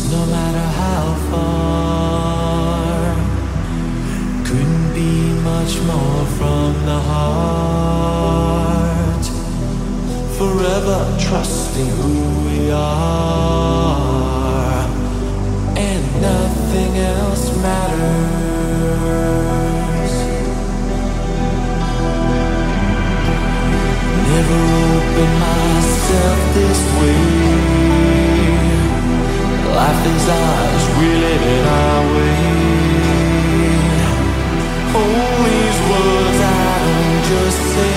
no matter how far, couldn't be much more from the heart. Forever trusting who we are, and nothing else matters. Never opened myself this way. Life is ours, we live it our way. All these words I don't just say.